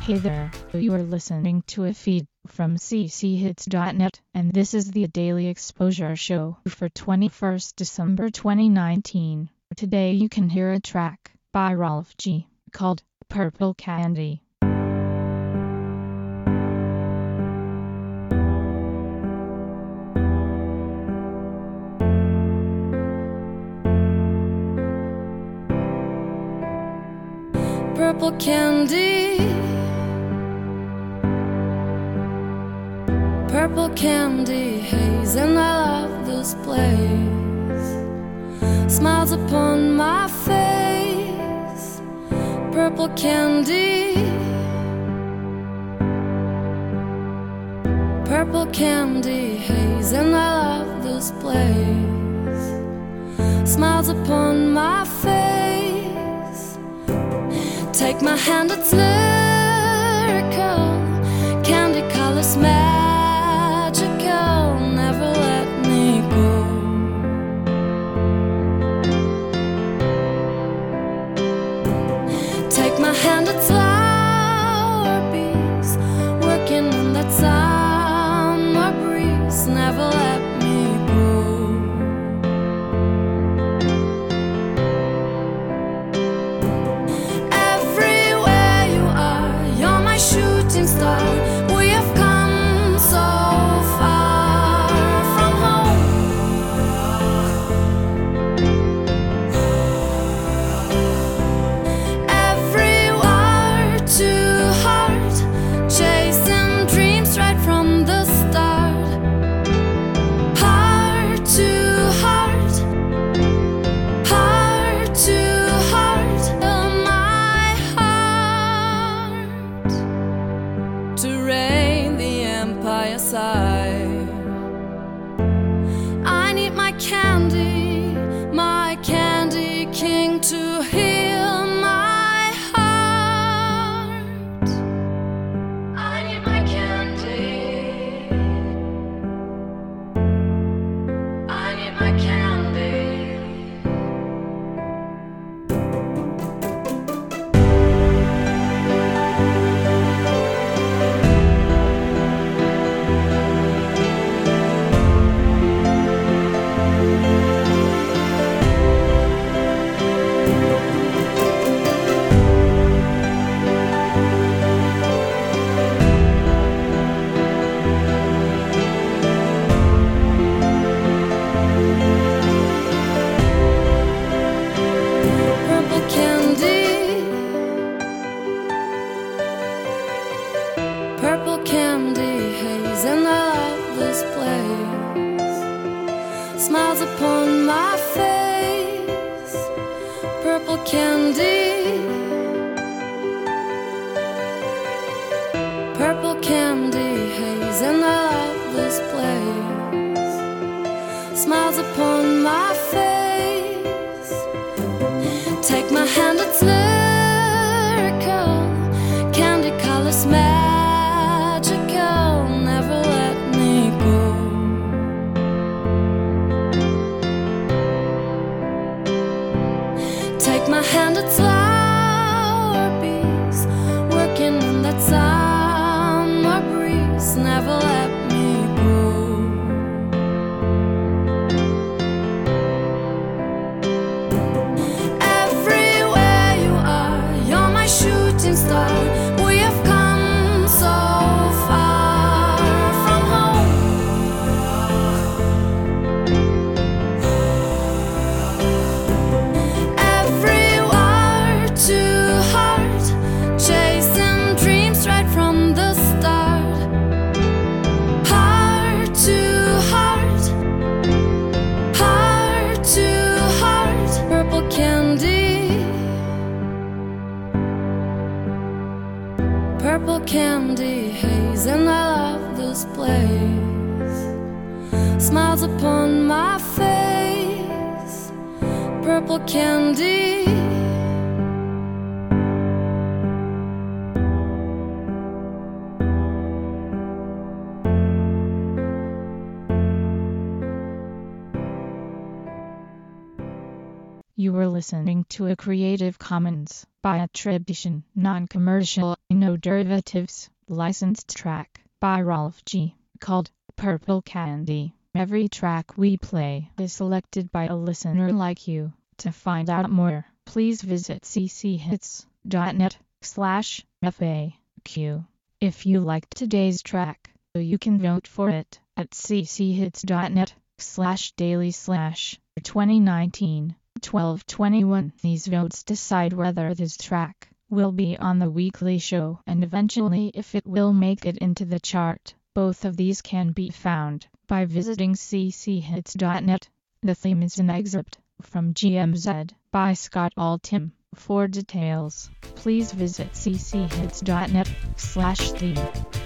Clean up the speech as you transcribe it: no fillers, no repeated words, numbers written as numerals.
Hey there, you are listening to a feed from cchits.net, and this is the Daily Exposure Show for 21st December 2019. Today you can hear a track by Rolf G called Purple Candy. Purple candy, purple candy haze, and I love this place. Smiles upon my face. Purple candy, purple candy haze, and I love this place. Smiles upon my face. Take my hand, it's lyrical. Candy colors magical. Never let me go. Take my hand, it's flower bees working in that summer breeze. Never let me go. Shooting star, we have come so far from home. Everywhere to heart, chasing dreams right from the start. Heart to heart, heart to heart. My heart to reign the empire side. I need my candy king to heal my heart. I need my candy. I need my candy. Purple candy haze, and I love this place. Smiles upon my face. Purple candy, purple candy haze, and I love this place. Smiles upon my face. Take my hand, it's lyrical. Candy colors magical. Never let me go. Take my hand, it's flower bees working in that summer breeze. Never let me go. Everywhere you are, you're my shooting star. We have come so far from home. Everywhere to heart, chasing dreams right from the start. Heart to heart, heart to heart. Purple candy, purple candy haze, and I love this place. Smiles upon my face. Purple candy. You were listening to a Creative Commons by attribution, non-commercial, no derivatives, licensed track by Rolf G, called Purple Candy. Every track we play is selected by a listener like you. To find out more, please visit cchits.net/FAQ. If you liked today's track, you can vote for it at cchits.net/daily/2019-1221. These votes decide whether this track will be on the weekly show and eventually if it will make it into the chart. Both of these can be found by visiting cchits.net. The theme is an excerpt from GMZ by Scott Altham. For details, please visit cchits.net/theme.